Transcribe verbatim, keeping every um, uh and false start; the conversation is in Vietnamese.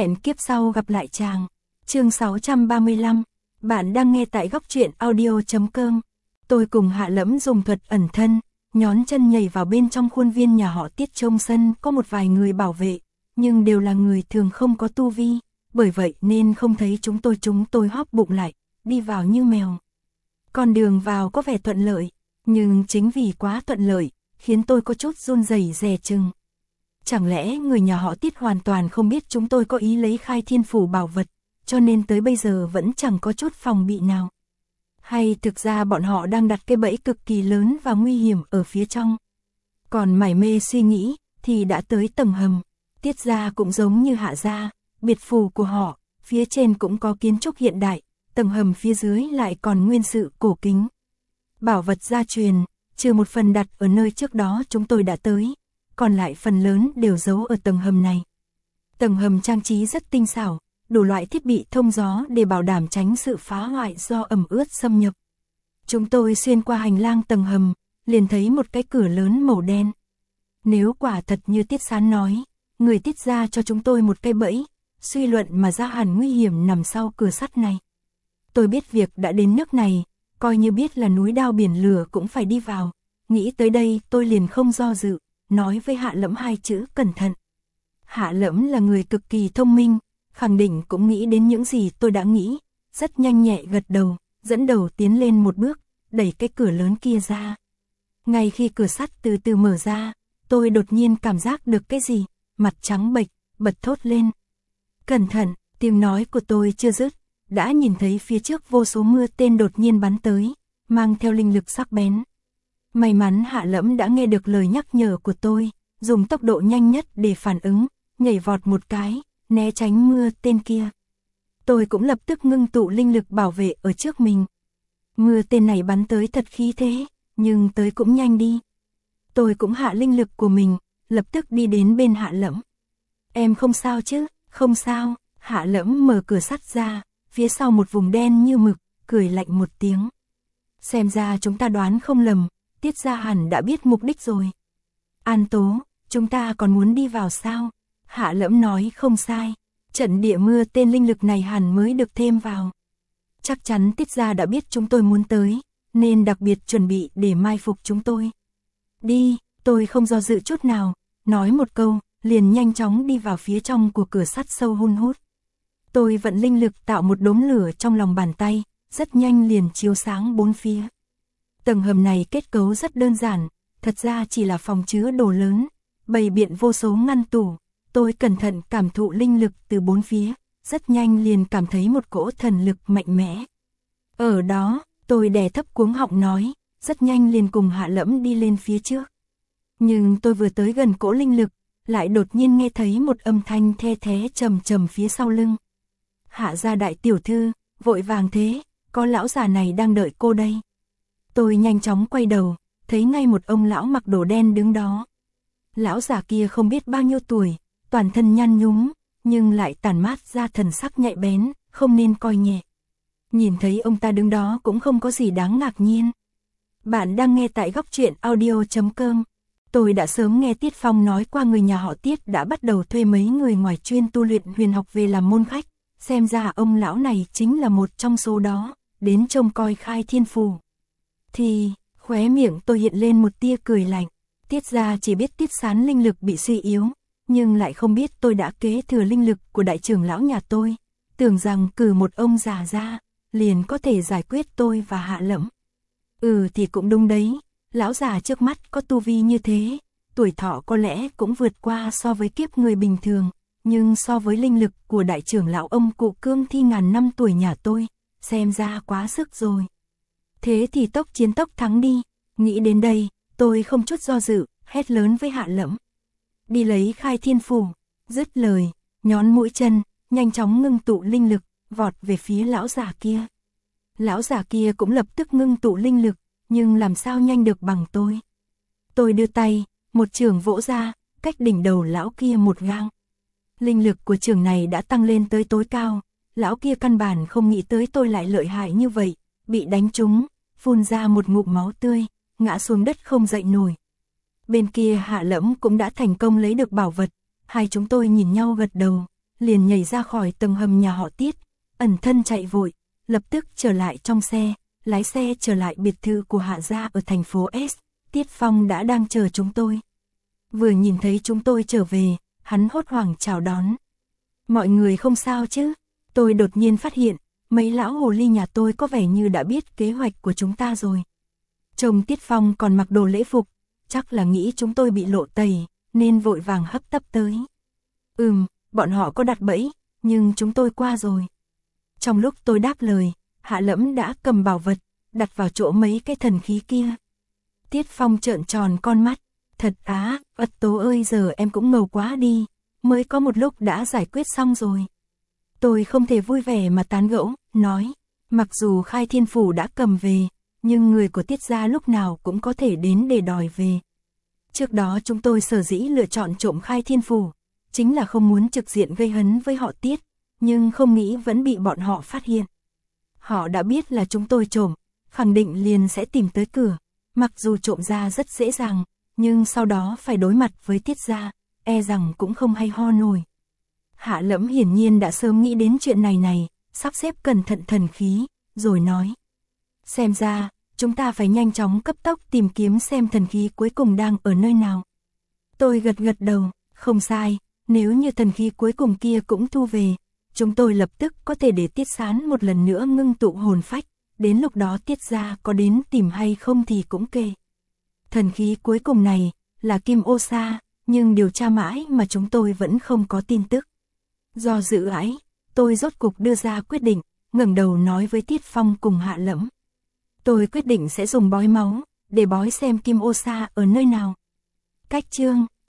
Hẹn kiếp sau gặp lại chàng. Chương sáu trăm ba mươi lăm. Bạn đang nghe tại góc truyện audio chấm com. Tôi cùng Hạ Lẫm dùng thuật ẩn thân, nhón chân nhảy vào bên trong khuôn viên nhà họ Tiết. Trong sân có một vài người bảo vệ, nhưng đều là người thường không có tu vi, bởi vậy nên không thấy chúng tôi. Chúng tôi hóp bụng lại, đi vào như mèo. Con đường vào có vẻ thuận lợi, nhưng chính vì quá thuận lợi, khiến tôi có chút run rẩy dè chừng. Chẳng lẽ người nhà họ Tiết hoàn toàn không biết chúng tôi có ý lấy Khai Thiên Phủ bảo vật, cho nên tới bây giờ vẫn chẳng có chút phòng bị nào? Hay thực ra bọn họ đang đặt cái bẫy cực kỳ lớn và nguy hiểm ở phía trong? Còn mải mê suy nghĩ, thì đã tới tầng hầm. Tiết gia cũng giống như Hạ gia, biệt phủ của họ, phía trên cũng có kiến trúc hiện đại, tầng hầm phía dưới lại còn nguyên sự cổ kính. Bảo vật gia truyền, trừ một phần đặt ở nơi trước đó chúng tôi đã tới, còn lại phần lớn đều giấu ở tầng hầm này. Tầng hầm trang trí rất tinh xảo, đủ loại thiết bị thông gió để bảo đảm tránh sự phá hoại do ẩm ướt xâm nhập. Chúng tôi xuyên qua hành lang tầng hầm, liền thấy một cái cửa lớn màu đen. Nếu quả thật như Tiết Sán nói, người Tiết gia cho chúng tôi một cây bẫy, suy luận mà ra hẳn nguy hiểm nằm sau cửa sắt này. Tôi biết việc đã đến nước này, coi như biết là núi đao biển lửa cũng phải đi vào. Nghĩ tới đây tôi liền không do dự, nói với Hạ Lẫm hai chữ cẩn thận. Hạ Lẫm là người cực kỳ thông minh, khẳng định cũng nghĩ đến những gì tôi đã nghĩ, rất nhanh nhẹ gật đầu, dẫn đầu tiến lên một bước, đẩy cái cửa lớn kia ra. Ngay khi cửa sắt từ từ mở ra, tôi đột nhiên cảm giác được cái gì, mặt trắng bệch, bật thốt lên. Cẩn thận, tiếng nói của tôi chưa dứt, đã nhìn thấy phía trước vô số mưa tên đột nhiên bắn tới, mang theo linh lực sắc bén. May mắn Hạ Lẫm đã nghe được lời nhắc nhở của tôi, dùng tốc độ nhanh nhất để phản ứng, nhảy vọt một cái, né tránh mưa tên kia. Tôi cũng lập tức ngưng tụ linh lực bảo vệ ở trước mình. Mưa tên này bắn tới thật khí thế, nhưng tới cũng nhanh đi. Tôi cũng hạ linh lực của mình, lập tức đi đến bên Hạ Lẫm. Em không sao chứ? Không sao. Hạ Lẫm mở cửa sắt ra, phía sau một vùng đen như mực, cười lạnh một tiếng. Xem ra chúng ta đoán không lầm, Tiết gia hẳn đã biết mục đích rồi. An Tố, chúng ta còn muốn đi vào sao? Hạ Lẫm nói không sai, trận địa mưa tên linh lực này hẳn mới được thêm vào. Chắc chắn Tiết gia đã biết chúng tôi muốn tới, nên đặc biệt chuẩn bị để mai phục chúng tôi. Đi, tôi không do dự chút nào, nói một câu, liền nhanh chóng đi vào phía trong của cửa sắt sâu hun hút. Tôi vận linh lực tạo một đốm lửa trong lòng bàn tay, rất nhanh liền chiếu sáng bốn phía. Tầng hầm này kết cấu rất đơn giản, thật ra chỉ là phòng chứa đồ lớn, bày biện vô số ngăn tủ. Tôi cẩn thận cảm thụ linh lực từ bốn phía, rất nhanh liền cảm thấy một cỗ thần lực mạnh mẽ. Ở đó, tôi đè thấp cuống họng nói, rất nhanh liền cùng Hạ Lẫm đi lên phía trước. Nhưng tôi vừa tới gần cỗ linh lực, lại đột nhiên nghe thấy một âm thanh the thé trầm trầm phía sau lưng. Hạ gia đại tiểu thư, vội vàng thế, có lão già này đang đợi cô đây. Tôi nhanh chóng quay đầu, thấy ngay một ông lão mặc đồ đen đứng đó. Lão già kia không biết bao nhiêu tuổi, toàn thân nhăn nhúm, nhưng lại tản mát ra thần sắc nhạy bén, không nên coi nhẹ. Nhìn thấy ông ta đứng đó cũng không có gì đáng ngạc nhiên. Bạn đang nghe tại góc truyện audio chấm com. Tôi đã sớm nghe Tiết Phong nói qua người nhà họ Tiết đã bắt đầu thuê mấy người ngoài chuyên tu luyện huyền học về làm môn khách. Xem ra ông lão này chính là một trong số đó, đến trông coi Khai Thiên Phủ. Thì, khóe miệng tôi hiện lên một tia cười lạnh. Tiết gia chỉ biết Tiết Sán linh lực bị suy yếu, nhưng lại không biết tôi đã kế thừa linh lực của đại trưởng lão nhà tôi. Tưởng rằng cử một ông già ra, liền có thể giải quyết tôi và Hạ Lẫm. Ừ thì cũng đúng đấy, lão già trước mắt có tu vi như thế, tuổi thọ có lẽ cũng vượt qua so với kiếp người bình thường. Nhưng so với linh lực của đại trưởng lão ông cụ cương thi ngàn năm tuổi nhà tôi, xem ra quá sức rồi. Thế thì tốc chiến tốc thắng đi. Nghĩ đến đây, tôi không chút do dự, hét lớn với Hạ Lẫm. Đi lấy Khai Thiên Phủ. Dứt lời, nhón mũi chân, nhanh chóng ngưng tụ linh lực, vọt về phía lão già kia. Lão già kia cũng lập tức ngưng tụ linh lực, nhưng làm sao nhanh được bằng tôi. Tôi đưa tay, một chưởng vỗ ra, cách đỉnh đầu lão kia một gang. Linh lực của chưởng này đã tăng lên tới tối cao, lão kia căn bản không nghĩ tới tôi lại lợi hại như vậy, bị đánh trúng, phun ra một ngụm máu tươi, ngã xuống đất không dậy nổi. Bên kia Hạ Lẫm cũng đã thành công lấy được bảo vật, hai chúng tôi nhìn nhau gật đầu, liền nhảy ra khỏi tầng hầm nhà họ Tiết, ẩn thân chạy vội, lập tức trở lại trong xe, lái xe trở lại biệt thự của Hạ gia ở thành phố S, Tiết Phong đã đang chờ chúng tôi. Vừa nhìn thấy chúng tôi trở về, hắn hốt hoảng chào đón. Mọi người không sao chứ? Tôi đột nhiên phát hiện, mấy lão hồ ly nhà tôi có vẻ như đã biết kế hoạch của chúng ta rồi. Trông Tiết Phong còn mặc đồ lễ phục, chắc là nghĩ chúng tôi bị lộ tẩy, nên vội vàng hấp tấp tới. Ừm, bọn họ có đặt bẫy, nhưng chúng tôi qua rồi. Trong lúc tôi đáp lời, Hạ Lẫm đã cầm bảo vật, đặt vào chỗ mấy cái thần khí kia. Tiết Phong trợn tròn con mắt, thật á, Ất Tố ơi giờ em cũng ngầu quá đi, mới có một lúc đã giải quyết xong rồi. Tôi không thể vui vẻ mà tán gẫu, nói, mặc dù Khai Thiên Phủ đã cầm về, nhưng người của Tiết gia lúc nào cũng có thể đến để đòi về. Trước đó chúng tôi sở dĩ lựa chọn trộm Khai Thiên Phủ, chính là không muốn trực diện gây hấn với họ Tiết, nhưng không nghĩ vẫn bị bọn họ phát hiện. Họ đã biết là chúng tôi trộm, khẳng định liền sẽ tìm tới cửa, mặc dù trộm ra rất dễ dàng, nhưng sau đó phải đối mặt với Tiết gia, e rằng cũng không hay ho nổi. Hạ Lẫm hiển nhiên đã sớm nghĩ đến chuyện này này, sắp xếp cẩn thận thần khí, rồi nói. Xem ra, chúng ta phải nhanh chóng cấp tốc tìm kiếm xem thần khí cuối cùng đang ở nơi nào. Tôi gật gật đầu, không sai, nếu như thần khí cuối cùng kia cũng thu về, chúng tôi lập tức có thể để Tiết Sán một lần nữa ngưng tụ hồn phách, đến lúc đó Tiết gia có đến tìm hay không thì cũng kệ. Thần khí cuối cùng này là Kim Ô Sa, nhưng điều tra mãi mà chúng tôi vẫn không có tin tức. Do dự ái, tôi rốt cục đưa ra quyết định, ngẩng đầu nói với Tiết Phong cùng Hạ Lẫm. Tôi quyết định sẽ dùng bói máu, để bói xem Kim Ô Sa ở nơi nào. Cách chương